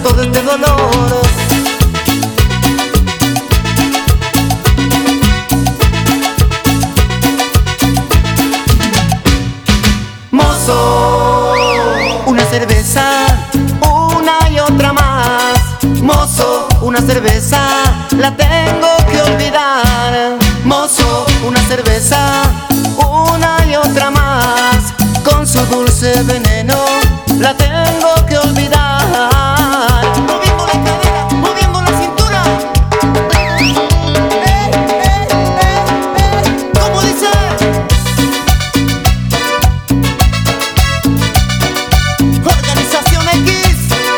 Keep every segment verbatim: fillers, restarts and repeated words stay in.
todo este dolor. Mozo, una cerveza, una y otra más. Mozo, una cerveza, la tengo que olvidar. Mozo, una cerveza, una y otra más. Con su dulce veneno, la tengo que olvidar. Moviendo la cadera, moviendo la cintura. ¡Eh, eh, eh, eh! ¿Cómo dice? Organización X.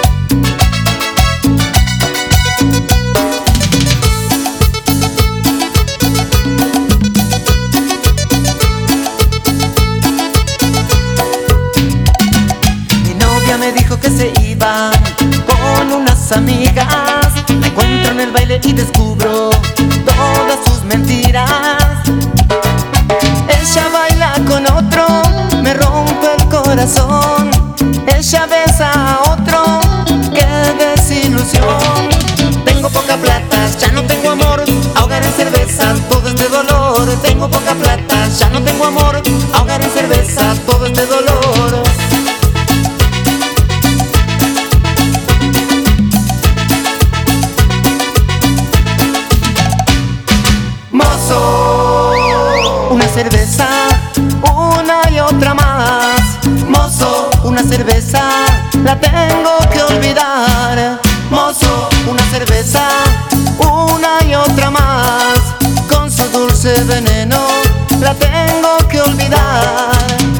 Mi novia me dijo que se iba con unas amigas. La encuentro en el baile y descubro todas sus mentiras. Ella baila con otro, me rompe el corazón. Ella besa a otro, qué desilusión. Tengo poca plata, ya no tengo amor, ahogar en cerveza todo este dolor. Tengo poca plata, ya no tengo amor, ahogar en cerveza todo este dolor. Mozo, una cerveza, una y otra más. Mozo, una cerveza, la tengo que olvidar. Mozo, una cerveza, una y otra más. Con su dulce veneno, la tengo que olvidar.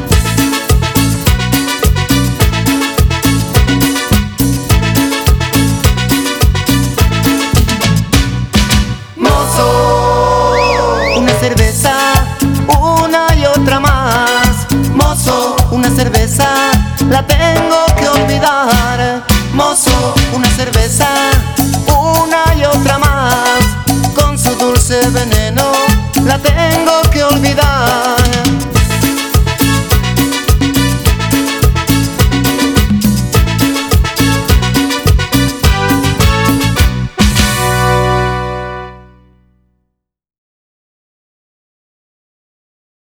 Mozo, una cerveza, una y otra más. Mozo, una cerveza, la tengo que olvidar.